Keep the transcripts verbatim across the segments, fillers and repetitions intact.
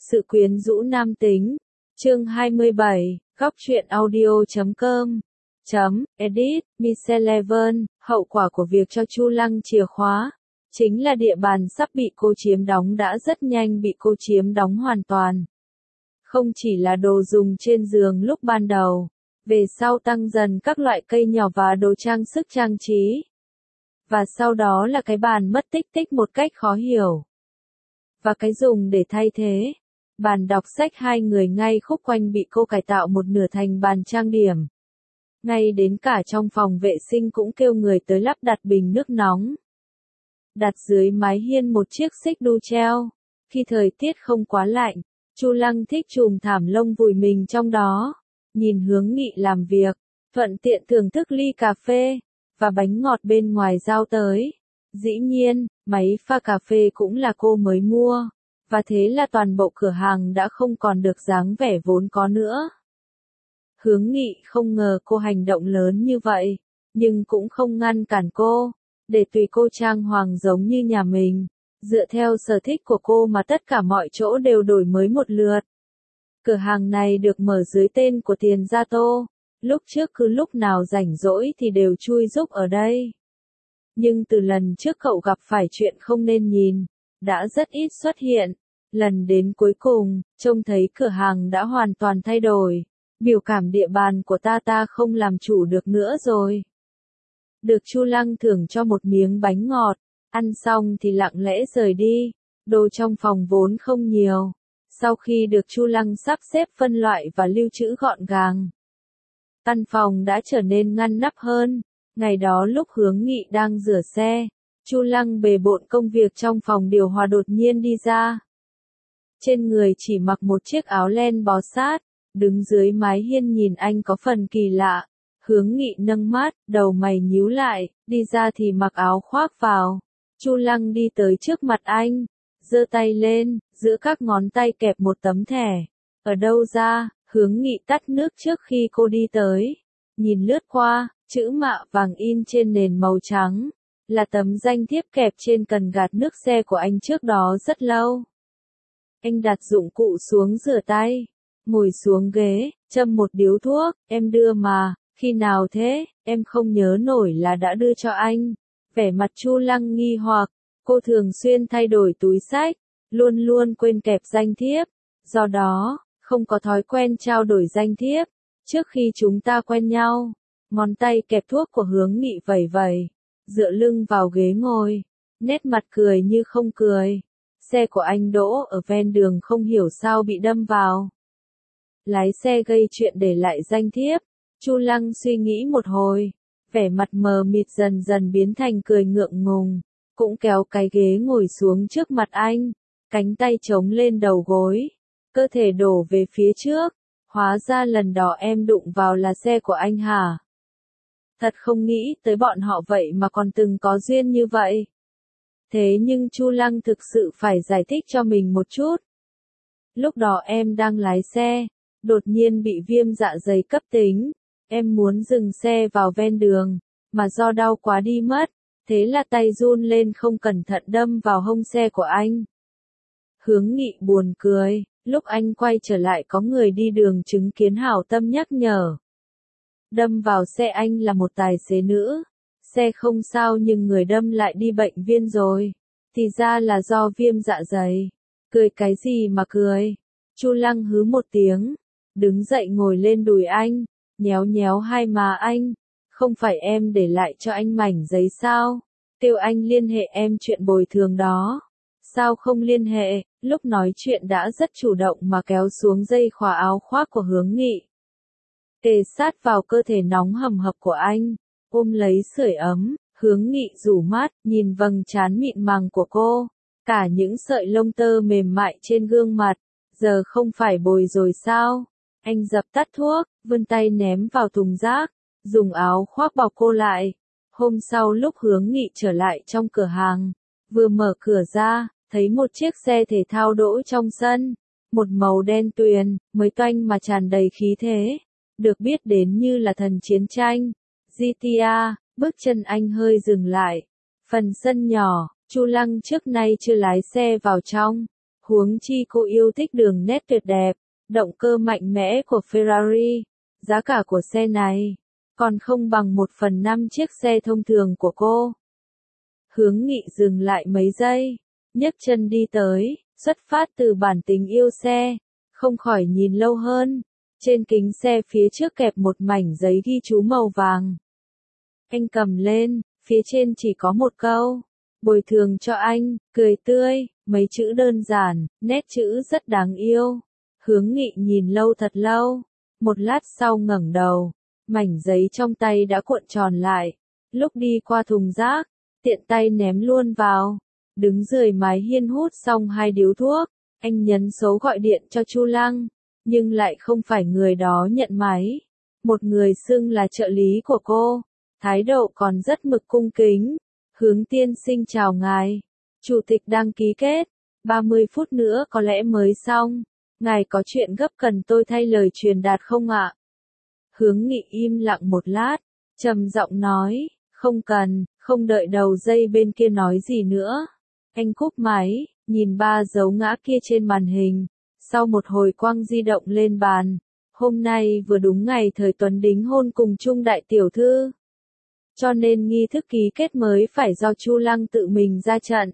Sự quyến rũ nam tính. Chương hai mươi bảy, góc truyện audio chấm com. Chấm, edit, Micheleven, hậu quả của việc cho Chu Lăng chìa khóa. Chính là địa bàn sắp bị cô chiếm đóng đã rất nhanh bị cô chiếm đóng hoàn toàn. Không chỉ là đồ dùng trên giường lúc ban đầu, về sau tăng dần các loại cây nhỏ và đồ trang sức trang trí. Và sau đó là cái bàn mất tích tích một cách khó hiểu. Và cái dùng để thay thế. Bàn đọc sách hai người ngay khúc quanh bị cô cải tạo một nửa thành bàn trang điểm. Ngay đến cả trong phòng vệ sinh cũng kêu người tới lắp đặt bình nước nóng. Đặt dưới mái hiên một chiếc xích đu treo. Khi thời tiết không quá lạnh, Chu Lăng thích chùm thảm lông vùi mình trong đó. Nhìn Hướng Nghị làm việc, thuận tiện thưởng thức ly cà phê, và bánh ngọt bên ngoài giao tới. Dĩ nhiên, máy pha cà phê cũng là cô mới mua. Và thế là toàn bộ cửa hàng đã không còn được dáng vẻ vốn có nữa. Hướng Nghị không ngờ cô hành động lớn như vậy, nhưng cũng không ngăn cản cô, để tùy cô trang hoàng giống như nhà mình, dựa theo sở thích của cô mà tất cả mọi chỗ đều đổi mới một lượt. Cửa hàng này được mở dưới tên của Tiền Gia Tô, lúc trước cứ lúc nào rảnh rỗi thì đều chui giúp ở đây. Nhưng từ lần trước cậu gặp phải chuyện không nên nhìn, đã rất ít xuất hiện. Lần đến cuối cùng, trông thấy cửa hàng đã hoàn toàn thay đổi. Biểu cảm địa bàn của ta ta không làm chủ được nữa rồi. Được Chu Lăng thưởng cho một miếng bánh ngọt, ăn xong thì lặng lẽ rời đi. Đồ trong phòng vốn không nhiều. Sau khi được Chu Lăng sắp xếp phân loại và lưu trữ gọn gàng, căn phòng đã trở nên ngăn nắp hơn. Ngày đó lúc Hướng Nghị đang rửa xe, Chu Lăng bề bộn công việc trong phòng điều hòa đột nhiên đi ra. Trên người chỉ mặc một chiếc áo len bó sát, đứng dưới mái hiên nhìn anh có phần kỳ lạ. Hướng Nghị nâng mắt, đầu mày nhíu lại, đi ra thì mặc áo khoác vào. Chu Lăng đi tới trước mặt anh, giơ tay lên, giữa các ngón tay kẹp một tấm thẻ. Ở đâu ra? Hướng Nghị tắt nước trước khi cô đi tới. Nhìn lướt qua, chữ mạ vàng in trên nền màu trắng, là tấm danh thiếp kẹp trên cần gạt nước xe của anh trước đó rất lâu. Anh đặt dụng cụ xuống rửa tay, ngồi xuống ghế, châm một điếu thuốc, em đưa mà, khi nào thế, em không nhớ nổi là đã đưa cho anh. Vẻ mặt Chu Lăng nghi hoặc, cô thường xuyên thay đổi túi xách, luôn luôn quên kẹp danh thiếp, do đó, không có thói quen trao đổi danh thiếp. Trước khi chúng ta quen nhau, ngón tay kẹp thuốc của Hướng Nghị vẩy vẩy, dựa lưng vào ghế ngồi, nét mặt cười như không cười. Xe của anh đỗ ở ven đường không hiểu sao bị đâm vào. Lái xe gây chuyện để lại danh thiếp. Chu Lăng suy nghĩ một hồi, vẻ mặt mờ mịt dần dần biến thành cười ngượng ngùng, cũng kéo cái ghế ngồi xuống trước mặt anh, cánh tay chống lên đầu gối, cơ thể đổ về phía trước. Hóa ra lần đó em đụng vào là xe của anh hả? Thật không nghĩ tới bọn họ vậy mà còn từng có duyên như vậy. Thế nhưng Chu Lăng thực sự phải giải thích cho mình một chút. Lúc đó em đang lái xe, đột nhiên bị viêm dạ dày cấp tính. Em muốn dừng xe vào ven đường, mà do đau quá đi mất. Thế là tay run lên không cẩn thận đâm vào hông xe của anh. Hướng Nghị buồn cười, lúc anh quay trở lại có người đi đường chứng kiến hảo tâm nhắc nhở. Đâm vào xe anh là một tài xế nữ. Xe không sao nhưng người đâm lại đi bệnh viện rồi. Thì ra là do viêm dạ dày. Cười cái gì mà cười? Chu Lăng hứ một tiếng, đứng dậy ngồi lên đùi anh, nhéo nhéo hai má anh. Không phải em để lại cho anh mảnh giấy sao? Kêu anh liên hệ em chuyện bồi thường đó. Sao không liên hệ? Lúc nói chuyện đã rất chủ động mà kéo xuống dây khóa áo khoác của Hướng Nghị, kề sát vào cơ thể nóng hầm hập của anh, ôm lấy sưởi ấm. Hướng Nghị rủ mắt, nhìn vầng trán mịn màng của cô, cả những sợi lông tơ mềm mại trên gương mặt, giờ không phải bồi rồi sao? Anh dập tắt thuốc, vươn tay ném vào thùng rác, dùng áo khoác bọc cô lại. Hôm sau lúc Hướng Nghị trở lại trong cửa hàng, vừa mở cửa ra, thấy một chiếc xe thể thao đỗ trong sân, một màu đen tuyền, mới toanh mà tràn đầy khí thế, được biết đến như là thần chiến tranh, giê tê a. Bước chân anh hơi dừng lại. Phần sân nhỏ, Chu Lăng trước nay chưa lái xe vào trong. Huống chi cô yêu thích đường nét tuyệt đẹp, động cơ mạnh mẽ của Ferrari, giá cả của xe này còn không bằng một phần năm chiếc xe thông thường của cô. Hướng Nghị dừng lại mấy giây, nhấc chân đi tới, xuất phát từ bản tính yêu xe, không khỏi nhìn lâu hơn. Trên kính xe phía trước kẹp một mảnh giấy ghi chú màu vàng. Anh cầm lên, phía trên chỉ có một câu: bồi thường cho anh, cười tươi, mấy chữ đơn giản, nét chữ rất đáng yêu. Hướng Nghị nhìn lâu thật lâu, một lát sau ngẩng đầu, mảnh giấy trong tay đã cuộn tròn lại. Lúc đi qua thùng rác, tiện tay ném luôn vào. Đứng dưới mái hiên hút xong hai điếu thuốc, anh nhấn số gọi điện cho Chu Lăng, nhưng lại không phải người đó nhận máy. Một người xưng là trợ lý của cô, thái độ còn rất mực cung kính. Hướng tiên sinh chào ngài, chủ tịch đang ký kết, ba mươi phút nữa có lẽ mới xong. Ngài có chuyện gấp cần tôi thay lời truyền đạt không ạ? Hướng Nghị im lặng một lát, trầm giọng nói, không cần. Không đợi đầu dây bên kia nói gì nữa, anh cúp máy, nhìn ba dấu ngã kia trên màn hình. Sau một hồi quăng di động lên bàn, hôm nay vừa đúng ngày thời Tuấn đính hôn cùng Trung đại tiểu thư, cho nên nghi thức ký kết mới phải do Chu Lăng tự mình ra trận.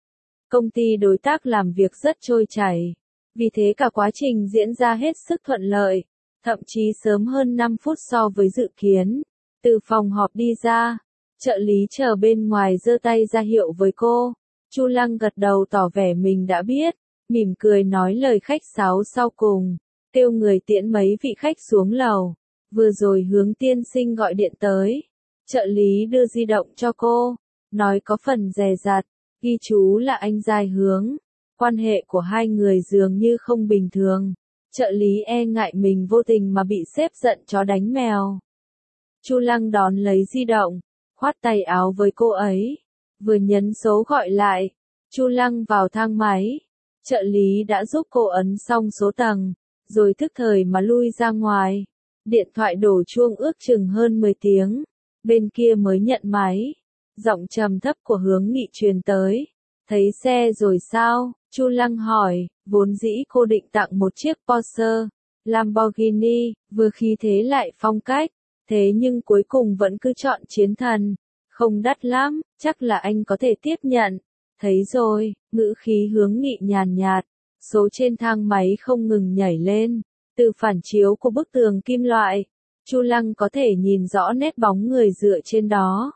Công ty đối tác làm việc rất trôi chảy, vì thế cả quá trình diễn ra hết sức thuận lợi, thậm chí sớm hơn năm phút so với dự kiến. Từ phòng họp đi ra, trợ lý chờ bên ngoài giơ tay ra hiệu với cô. Chu Lăng gật đầu tỏ vẻ mình đã biết, mỉm cười nói lời khách sáo sau cùng, kêu người tiễn mấy vị khách xuống lầu. Vừa rồi Hướng tiên sinh gọi điện tới. Trợ lý đưa di động cho cô, nói có phần dè dặt, ghi chú là anh Giai Hướng. Quan hệ của hai người dường như không bình thường. Trợ lý e ngại mình vô tình mà bị sếp giận chó đánh mèo. Chu Lăng đón lấy di động, khoát tay áo với cô ấy, vừa nhấn số gọi lại. Chu Lăng vào thang máy, trợ lý đã giúp cô ấn xong số tầng, rồi thức thời mà lui ra ngoài. Điện thoại đổ chuông ước chừng hơn mười tiếng, bên kia mới nhận máy. Giọng trầm thấp của Hướng Nghị truyền tới. Thấy xe rồi sao? Chu Lăng hỏi. Vốn dĩ cô định tặng một chiếc Porsche, Lamborghini, vừa khí thế lại phong cách, thế nhưng cuối cùng vẫn cứ chọn chiến thần. Không đắt lắm, chắc là anh có thể tiếp nhận. Thấy rồi, ngữ khí Hướng Nghị nhàn nhạt, số trên thang máy không ngừng nhảy lên. Từ phản chiếu của bức tường kim loại, Chu Lăng có thể nhìn rõ nét bóng người dựa trên đó.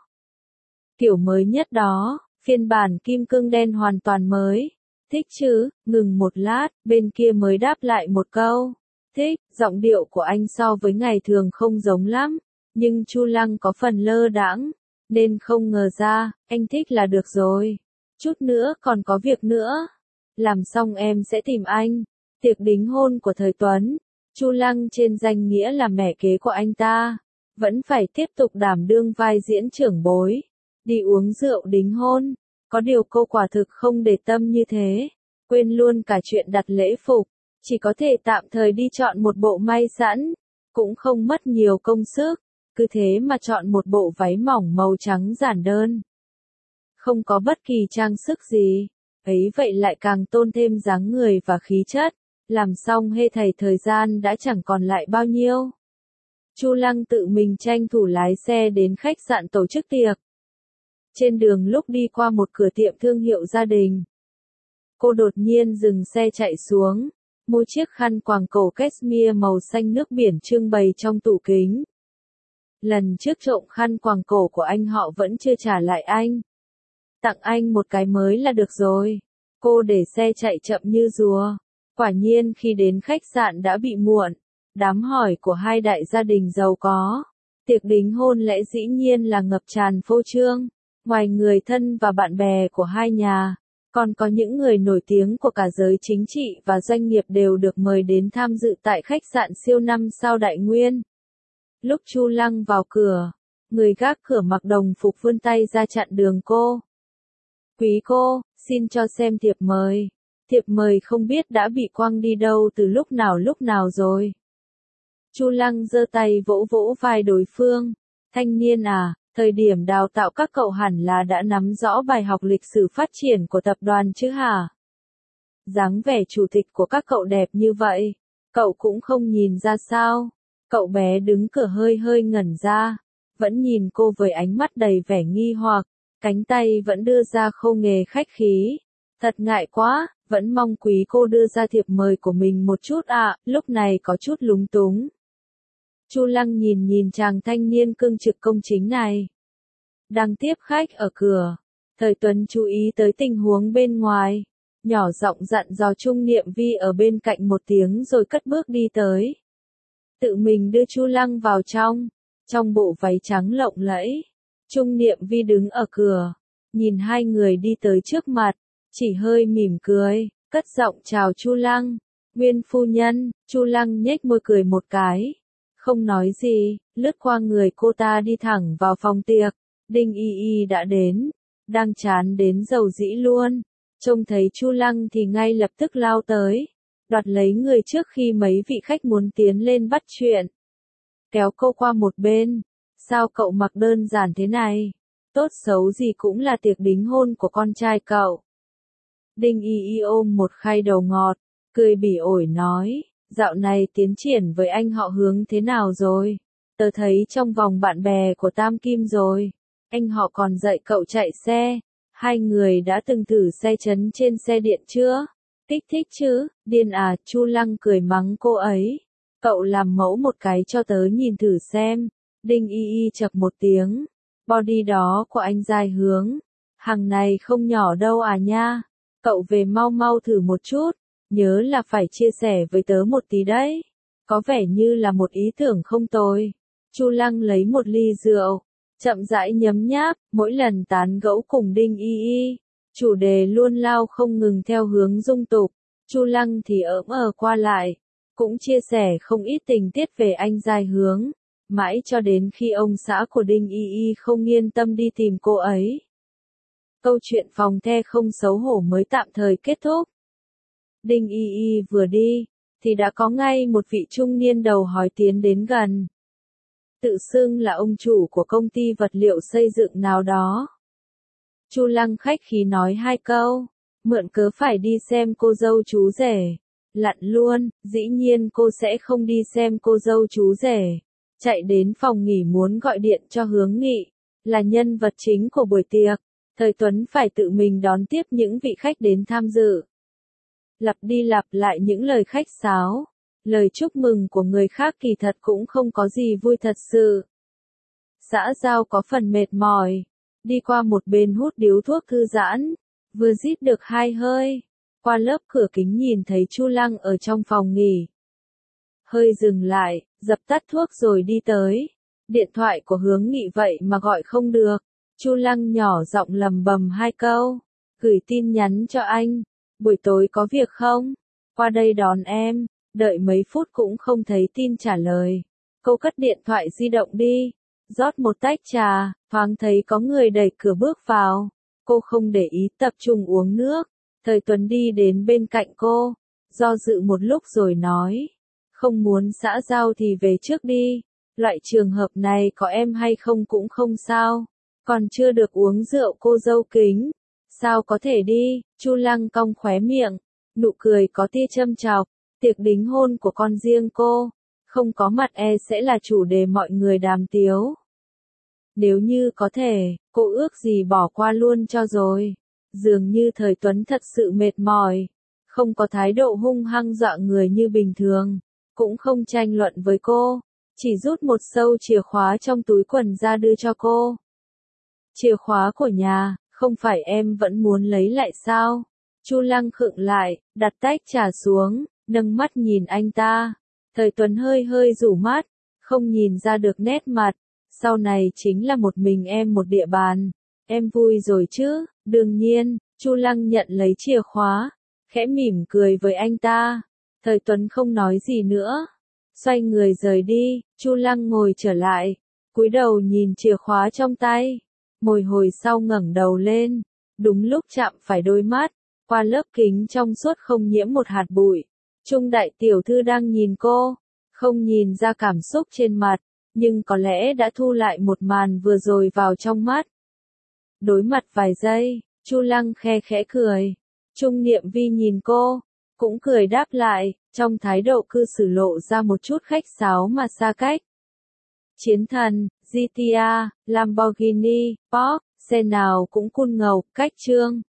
Kiểu mới nhất đó, phiên bản kim cương đen hoàn toàn mới. Thích chứ? Ngừng một lát, bên kia mới đáp lại một câu. Thích. Giọng điệu của anh so với ngày thường không giống lắm, nhưng Chu Lăng có phần lơ đãng, nên không ngờ ra, anh thích là được rồi. Chút nữa còn có việc nữa. Làm xong em sẽ tìm anh. Tiệc đính hôn của thời Tuấn, Chu Lăng trên danh nghĩa là mẹ kế của anh ta, vẫn phải tiếp tục đảm đương vai diễn trưởng bối. Đi uống rượu đính hôn, có điều cô quả thực không để tâm như thế, quên luôn cả chuyện đặt lễ phục, chỉ có thể tạm thời đi chọn một bộ may sẵn, cũng không mất nhiều công sức, cứ thế mà chọn một bộ váy mỏng màu trắng giản đơn. Không có bất kỳ trang sức gì, ấy vậy lại càng tôn thêm dáng người và khí chất. Làm xong hê thầy thời gian đã chẳng còn lại bao nhiêu. Chu Lăng tự mình tranh thủ lái xe đến khách sạn tổ chức tiệc. Trên đường lúc đi qua một cửa tiệm thương hiệu gia đình, cô đột nhiên dừng xe chạy xuống, mua chiếc khăn quàng cổ cashmere màu xanh nước biển trưng bày trong tủ kính. Lần trước trộm khăn quàng cổ của anh họ vẫn chưa trả lại anh. Tặng anh một cái mới là được rồi. Cô để xe chạy chậm như rùa. Quả nhiên khi đến khách sạn đã bị muộn. Đám hỏi của hai đại gia đình giàu có. Tiệc đính hôn lẽ dĩ nhiên là ngập tràn phô trương. Ngoài người thân và bạn bè của hai nhà, còn có những người nổi tiếng của cả giới chính trị và doanh nghiệp đều được mời đến tham dự tại khách sạn siêu năm sao Đại Nguyên. Lúc Chu Lăng vào cửa, người gác cửa mặc đồng phục vươn tay ra chặn đường cô. Quý cô, xin cho xem thiệp mời. Thiệp mời không biết đã bị quăng đi đâu từ lúc nào lúc nào rồi. Chu Lăng giơ tay vỗ vỗ vai đối phương. Thanh niên à, thời điểm đào tạo các cậu hẳn là đã nắm rõ bài học lịch sử phát triển của tập đoàn chứ hả? Dáng vẻ chủ tịch của các cậu đẹp như vậy, cậu cũng không nhìn ra sao? Cậu bé đứng cửa hơi hơi ngẩn ra, vẫn nhìn cô với ánh mắt đầy vẻ nghi hoặc, cánh tay vẫn đưa ra khô nghề khách khí. Thật ngại quá, vẫn mong quý cô đưa ra thiệp mời của mình một chút ạ, à, lúc này có chút lúng túng. Chu Lăng nhìn nhìn chàng thanh niên cương trực công chính này, đang tiếp khách ở cửa. Thời Tuấn chú ý tới tình huống bên ngoài, nhỏ giọng dặn dò Trung Niệm Vi ở bên cạnh một tiếng rồi cất bước đi tới. Tự mình đưa Chu Lăng vào trong, trong bộ váy trắng lộng lẫy. Trung Niệm Vi đứng ở cửa, nhìn hai người đi tới trước mặt, chỉ hơi mỉm cười, cất giọng chào Chu Lăng. Nguyên phu nhân. Chu Lăng nhếch môi cười một cái, không nói gì, lướt qua người cô ta đi thẳng vào phòng tiệc. Đinh Y Y đã đến, đang chán đến dầu dĩ luôn. Trông thấy Chu Lăng thì ngay lập tức lao tới, đoạt lấy người trước khi mấy vị khách muốn tiến lên bắt chuyện. Kéo cô qua một bên, sao cậu mặc đơn giản thế này? Tốt xấu gì cũng là tiệc đính hôn của con trai cậu. Đinh Y Y ôm một khay đầu ngọt, cười bỉ ổi nói, dạo này tiến triển với anh họ Hướng thế nào rồi? Tớ thấy trong vòng bạn bè của Tam Kim rồi, anh họ còn dạy cậu chạy xe. Hai người đã từng thử xe chấn trên xe điện chưa? Kích thích chứ, điên à, Chu Lăng cười mắng cô ấy. Cậu làm mẫu một cái cho tớ nhìn thử xem. Đinh Y Y chậc một tiếng. Body đó của anh dài Hướng. Hàng này không nhỏ đâu à nha. Cậu về mau mau thử một chút. Nhớ là phải chia sẻ với tớ một tí đấy. Có vẻ như là một ý tưởng không tồi. Chu Lăng lấy một ly rượu, chậm rãi nhấm nháp, mỗi lần tán gẫu cùng Đinh Y Y, chủ đề luôn lao không ngừng theo hướng dung tục. Chu Lăng thì ỡm ờ qua lại, cũng chia sẻ không ít tình tiết về anh giai Hướng, mãi cho đến khi ông xã của Đinh Y Y không yên tâm đi tìm cô ấy. Câu chuyện phòng the không xấu hổ mới tạm thời kết thúc. Đinh Y Y vừa đi, thì đã có ngay một vị trung niên đầu hói tiến đến gần. Tự xưng là ông chủ của công ty vật liệu xây dựng nào đó. Chu Lăng khách khí nói hai câu, mượn cớ phải đi xem cô dâu chú rể. Lặn luôn, dĩ nhiên cô sẽ không đi xem cô dâu chú rể. Chạy đến phòng nghỉ muốn gọi điện cho Hướng Nghị, là nhân vật chính của buổi tiệc. Thời Tuấn phải tự mình đón tiếp những vị khách đến tham dự. Lặp đi lặp lại những lời khách sáo. Lời chúc mừng của người khác kỳ thật cũng không có gì vui thật sự. Xã giao có phần mệt mỏi, đi qua một bên hút điếu thuốc thư giãn, vừa rít được hai hơi, qua lớp cửa kính nhìn thấy Chu Lăng ở trong phòng nghỉ. Hơi dừng lại, dập tắt thuốc rồi đi tới. Điện thoại của Hướng Nghị vậy mà gọi không được. Chu Lăng nhỏ giọng lầm bầm hai câu, gửi tin nhắn cho anh, buổi tối có việc không? Qua đây đón em. Đợi mấy phút cũng không thấy tin trả lời. Cô cất điện thoại di động đi, rót một tách trà, thoáng thấy có người đẩy cửa bước vào. Cô không để ý tập trung uống nước. Thời Tuấn đi đến bên cạnh cô, do dự một lúc rồi nói, không muốn xã giao thì về trước đi. Loại trường hợp này có em hay không cũng không sao. Còn chưa được uống rượu cô dâu kính. Sao có thể đi? Chu Lăng cong khóe miệng, nụ cười có tia châm chọc. Tiệc đính hôn của con riêng cô, không có mặt e sẽ là chủ đề mọi người đàm tiếu. Nếu như có thể, cô ước gì bỏ qua luôn cho rồi. Dường như Thời Tuấn thật sự mệt mỏi, không có thái độ hung hăng dọa người như bình thường, cũng không tranh luận với cô, chỉ rút một sâu chìa khóa trong túi quần ra đưa cho cô. Chìa khóa của nhà, không phải em vẫn muốn lấy lại sao? Chu Lăng khựng lại, đặt tách trà xuống, nâng mắt nhìn anh ta. Thời Tuấn hơi hơi rủ mắt, không nhìn ra được nét mặt. Sau này chính là một mình em một địa bàn. Em vui rồi chứ? Đương nhiên. Chu Lăng nhận lấy chìa khóa, khẽ mỉm cười với anh ta. Thời Tuấn không nói gì nữa, xoay người rời đi. Chu Lăng ngồi trở lại, cúi đầu nhìn chìa khóa trong tay. Một hồi sau ngẩng đầu lên, đúng lúc chạm phải đôi mắt, qua lớp kính trong suốt không nhiễm một hạt bụi. Trung đại tiểu thư đang nhìn cô, không nhìn ra cảm xúc trên mặt, nhưng có lẽ đã thu lại một màn vừa rồi vào trong mắt. Đối mặt vài giây, Chu Lăng khe khẽ cười, Trung Niệm Vi nhìn cô, cũng cười đáp lại, trong thái độ cư xử lộ ra một chút khách sáo mà xa cách. Chiến thần, giê tê a, Lamborghini, Porsche, xe nào cũng cool ngầu, cách trương.